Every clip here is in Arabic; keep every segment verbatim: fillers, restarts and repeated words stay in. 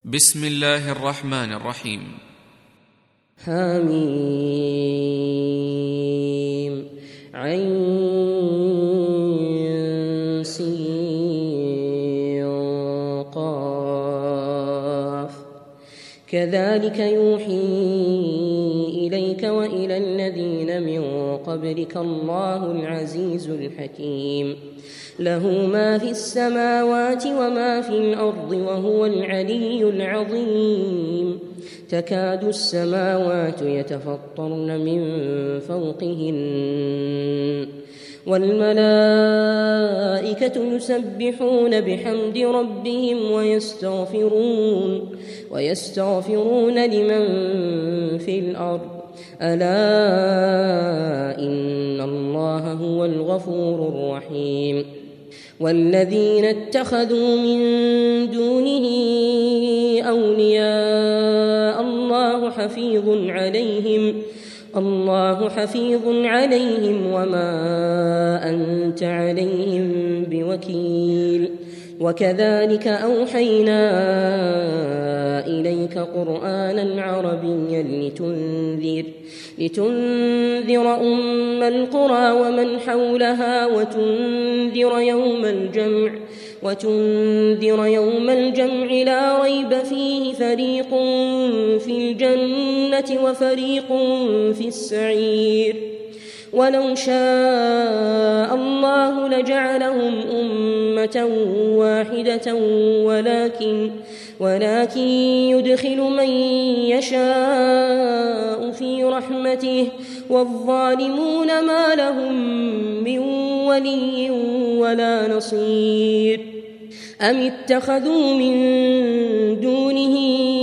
بسم الله الرحمن الرحيم. حميم عين سين قاف كذلك يوحي إليك وإلى الذين من قبلك الله العزيز الحكيم له ما في السماوات وما في الأرض وهو العلي العظيم تكاد السماوات يتفطرن من فوقهن والملائكة يسبحون بحمد ربهم ويستغفرون ويستغفرون لمن في الأرض ألا إن الله هو الغفور الرحيم والذين اتخذوا من دونه أولياء الله حفيظ عليهم الله حفيظ عليهم وما أنت عليهم بوكيل وكذلك أوحينا إليك قرآنا عربيا لتنذر لتنذر أم القرى ومن حولها وتنذر يوم الجمع وتنذر يوم الجمع لا ريب فيه فريق في الجنة وفريق في السعير ولو شاء الله لجعلهم أمة واحدة ولكن ولكن يدخل من يشاء في رحمته والظالمون ما لهم من ولي ولا نصير أم اتخذوا من دونه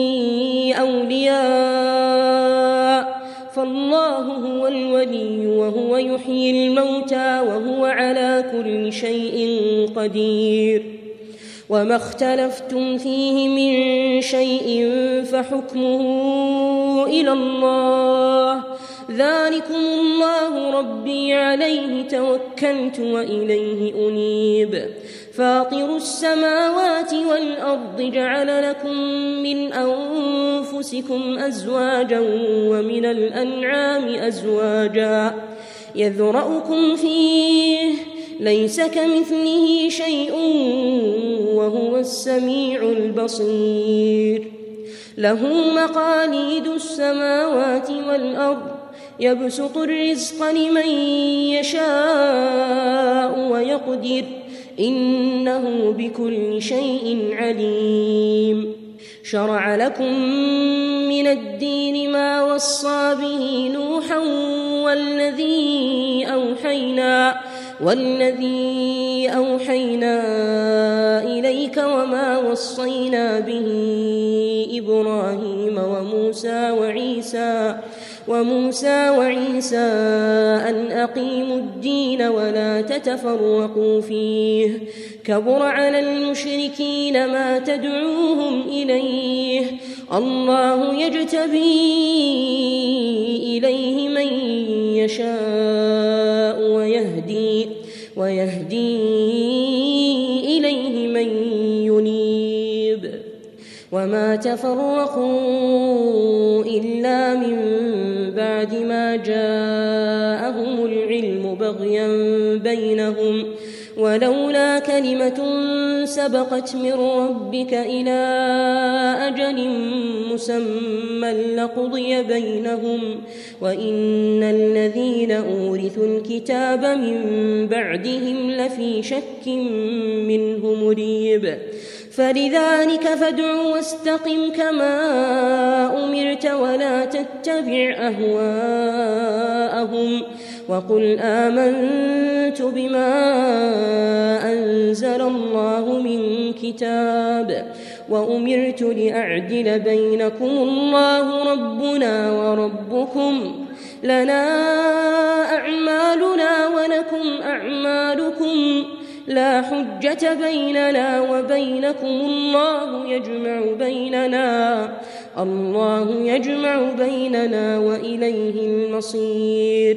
أولياء فالله هو الولي وهو يحيي الموتى وهو على كل شيء قدير وما اختلفتم فيه من شيء فحكمه إلى الله ذلكم الله ربي عليه توكلت وإليه أنيب فاطر السماوات والأرض جعل لكم من أنفسكم أزواجا ومن الأنعام أزواجا يذرأكم فيه ليس كمثله شيء وهو السميع البصير له مقاليد السماوات والأرض يبسط الرزق لمن يشاء ويقدر إنه بكل شيء عليم شرع لكم من الدين ما وصى به نوحا والذي أوحينا والذي أوحينا إليك وما وصينا به إبراهيم وموسى وعيسى وموسى وعيسى أن أقيموا الدين ولا تتفرقوا فيه كبر على المشركين ما تدعوهم إليه الله يجتبي إليه من يشاء ويهدي ويهدي إليه من ينيب وما تفرقوا إلا من بعد ما جاءهم العلم بغيا بينهم ولولا كلمة سبقت من ربك إلى أجل مسمى لقضي بينهم وإن الذين أورثوا الكتاب من بعدهم لفي شك منه مريب فلذلك فادع واستقم كما أمرت ولا تتبع أهواءهم وقل آمنت بما أنزل الله من كتاب وأمرت لأعدل بينكم الله ربنا وربكم لنا أعمالنا ولكم أعمالكم لا حجة بيننا وبينكم الله يجمع بيننا الله يجمع بيننا وإليه المصير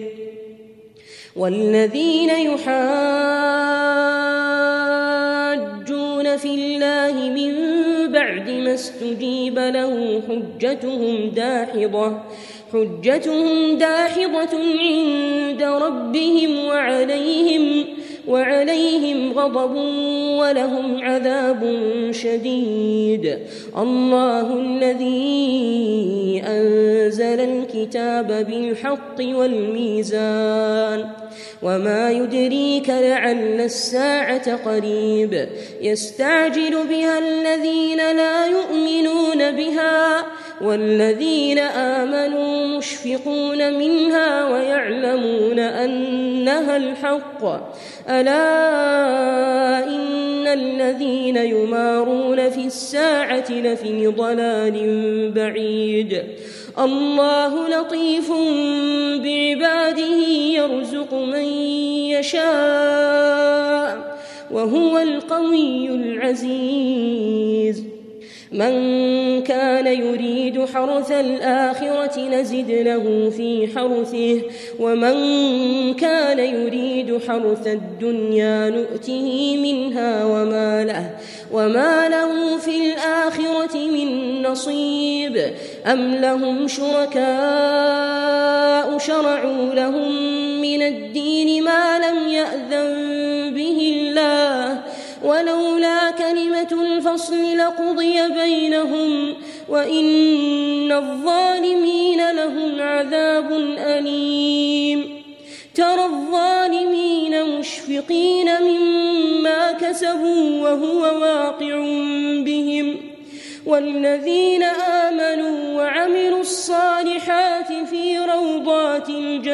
والذين يحاجون في الله من بعد ما استجيب له حجتهم داحضة حجتهم داحضة عند ربهم وعليهم وعليهم غضب ولهم عذاب شديد. الله الذي أنزل الكتاب بالحق والميزان وما يدريك لعل الساعة قريب يستعجل بها الذين لا يؤمنون بها والذين آمنوا مشفقون منها ويعلمون أنها الحق. ألا إن الذين يمارون في الساعة لفي ضلال بعيد. الله لطيف بعباده يرزق من يشاء وهو القوي العزيز. من كان يريد حرث الآخرة نزد له في حرثه ومن كان يريد حرث الدنيا نؤته منها وما له, وما له في الآخرة من نصيب. أم لهم شركاء شرعوا لهم من الدين ما لم يأذن به الله ولولا كلمة الفصل لقضي بينهم وإن الظالمين لهم عذاب أليم. ترى الظالمين مشفقين مما كسبوا وهو واقع بهم والذين آمنوا وعملوا الصالحات في روضات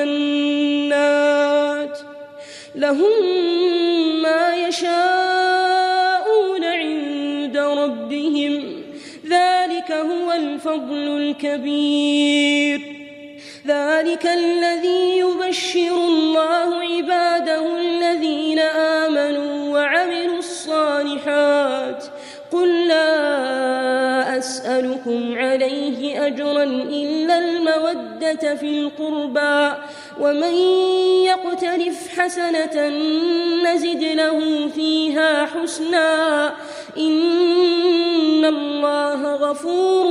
الجنات لهم ما يشاءون عند ربهم ذلك هو الفضل الكبير. ذلك الذي يبشر الله عباده الذين آمنوا وعملوا الصالحات. قل لا أسألكم عليه أجرا إلا المودة في القربى ومن يقترف حسنة نزد له فيها حسنا إن الله غفور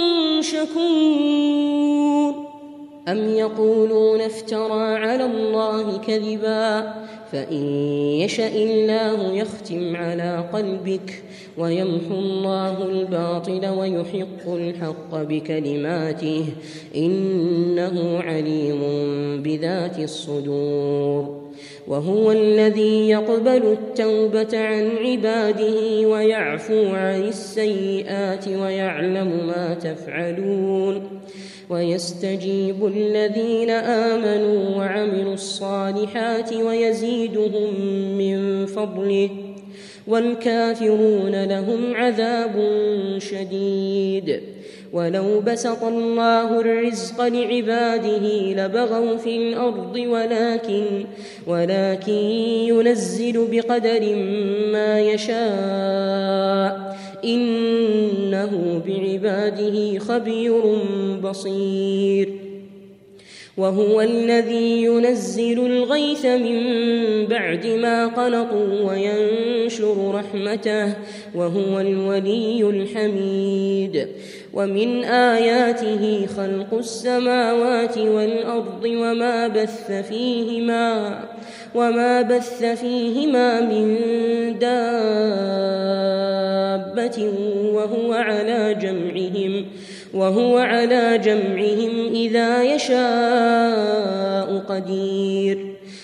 شكور. أم يقولون افترى على الله كذبا فإن يشأ الله يختم على قلبك ويمحو الله الباطل ويحق الحق بكلماته إنه عليم بذات الصدور. وهو الذي يقبل التوبة عن عباده ويعفو عن السيئات ويعلم ما تفعلون ويستجيب الذين آمنوا وعملوا الصالحات ويزيدهم من فضله والكافرون لهم عذاب شديد. ولو بسط الله الرزق لعباده لبغوا في الأرض ولكن, ولكن ينزل بقدر ما يشاء إنه بعباده خبير بصير. وهو الذي ينزل الغيث من بعد ما قنطوا وينشر رحمته وهو الولي الحميد. ومن آياته خلق السماوات والأرض وما بث فيهما وما بث فيهما من دابة وهو على جمعهم وهو على جمعهم إذا يشاء قدير.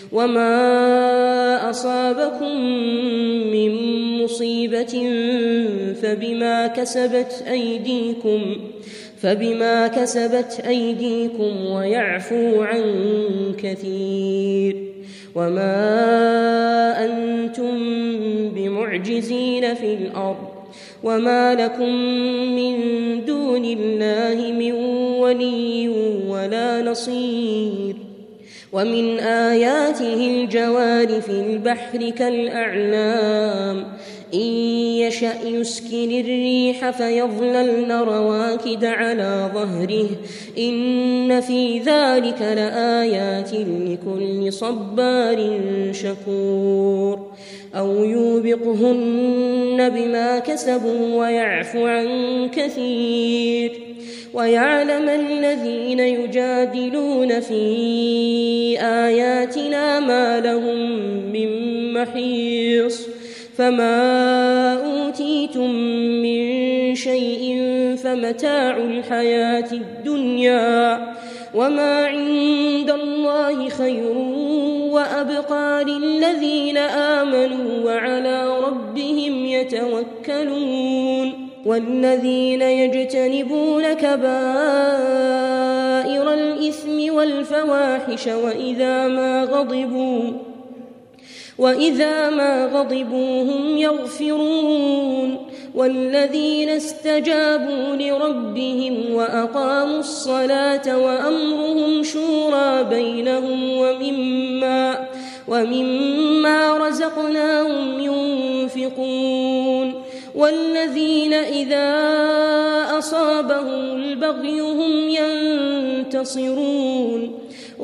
وما أصابكم من مصيبة فبما كسبت أيديكم فبما كسبت أيديكم ويعفو عن كثير. وما أنتم بمعجزين في الأرض وما لكم من دون الله من ولي ولا نصير. ومن آياته الجوار في البحر كالأعلام إن يشأ يسكن الريح فيظللن رواكد على ظهره إن في ذلك لآيات لكل صبار شكور أو يوبقهن بما كسبوا ويعفو عن كثير ويعلم الذين يجادلون في آياتنا ما لهم من محيص فما أوتيتم من شيء فمتاع الحياة الدنيا وما عند الله خير وأبقى للذين آمنوا وعلى ربهم يتوكلون والذين يجتنبون كبائر الإثم والفواحش وإذا ما غضبوا وإذا ما غضبوا هم يغفرون والذين استجابوا لربهم وأقاموا الصلاة وأمرهم شورى بينهم ومما, ومما رزقناهم ينفقون والذين إذا أصابهم البغي هم ينتصرون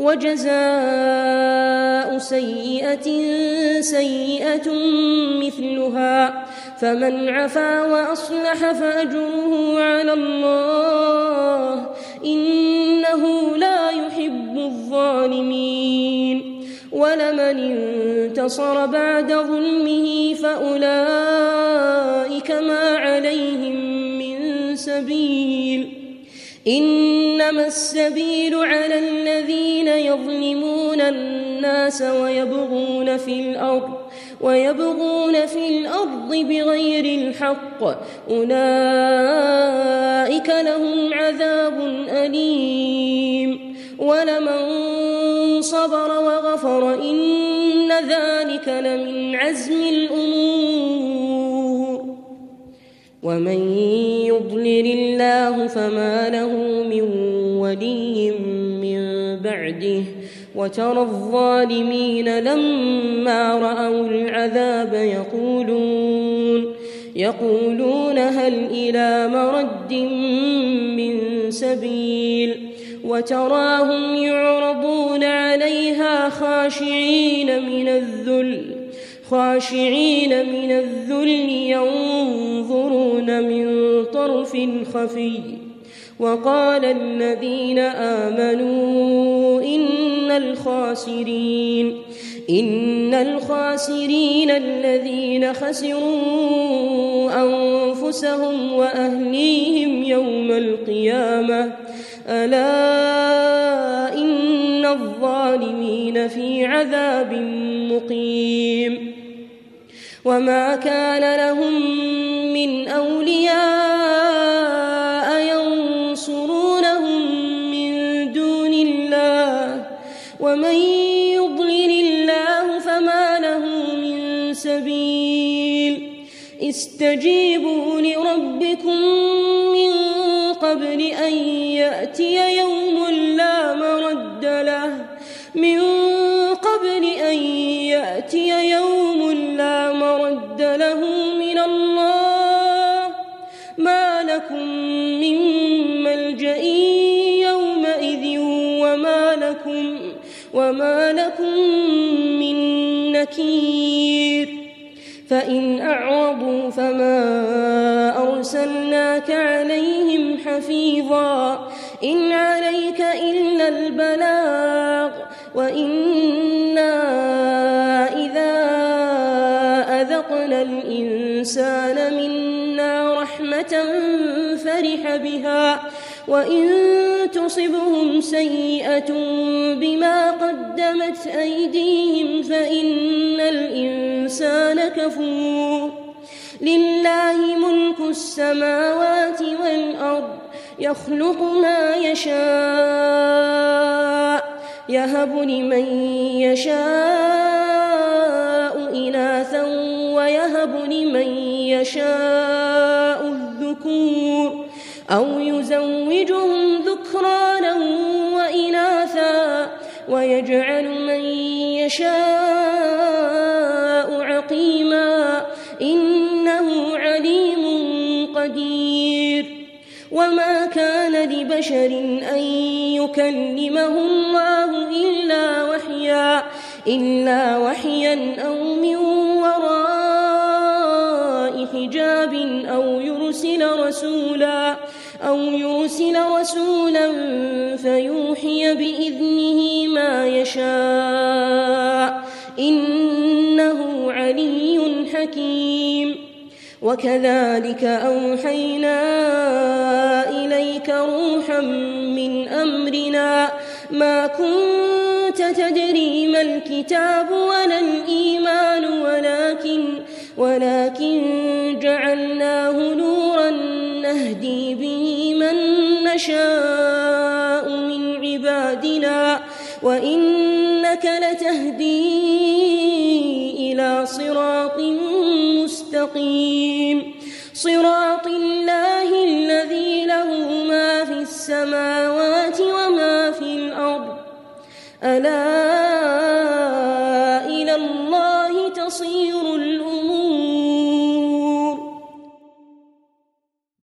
وجزاء سيئة سيئة مثلها فمن عفا وأصلح فأجره على الله إنه لا يحب الظالمين ولمن انتصر بعد ظلمه فأولئك ما عليهم من سبيل إنما السبيل على الذين يظلمون الناس ويبغون في الأرض ويبغون في الأرض بغير الحق أولئك لهم عذاب أليم ولمن صبر وغفر إن ذلك لمن عزم الأمور ومن يضلل الله فما له من ولي من بعده وترى الظالمين لما رأوا العذاب يقولون يقولون هل إلى مرد من سبيل وتراهم يعرضون عليها خاشعين من الذل خاشعين من الذل ينظرون من طرف خفي وقال الذين آمنوا إن الخاسرين إن الخاسرين الذين خسروا أنفسهم وأهليهم يوم القيامة ألا إن الظالمين في عذاب مقيم وما كان لهم من أولياء ينصرونهم من دون الله ومن يضلل الله فما له من سبيل استجيبوا لربكم من قبل أن يأتي يوم لا مرد له من قبل أن يأتي يوم لا مرد له من الله ما لكم من ملجأ يومئذ وما لكم وما لكم من نكير فإن أعرضوا فما أرسلناك عليهم حفيظا إن عليك إلا البلاغ وإنا إذا أذقنا الإنسان منا رحمة فرح بها وإن تصبهم سيئة بما قدمت أيديهم فإن الإنسان كفور لله ملك السماوات والأرض يخلق ما يشاء يهب لمن يشاء إناثا ويهب لمن يشاء الذكور أو يزوجهم ذكرانا وإناثا ويجعل من يشاء عقيما إن وما كان لبشر أن يكلمه الله إلا وحيا إلا وحيا أو من وراء حجاب أو يرسل رسولا أو يرسل رسولا فيوحي بإذنه ما يشاء إنه علي حكيم. وكذلك أوحينا إليك روحا من أمرنا ما كنت تدري ما الكتاب ولا الإيمان ولكن ولكن جعلناه نورا نهدي به من نشاء من عبادنا وإنك لتهدي إلى صراط مستقيم صراط الله الذي له ما في السماوات وما في الأرض ألا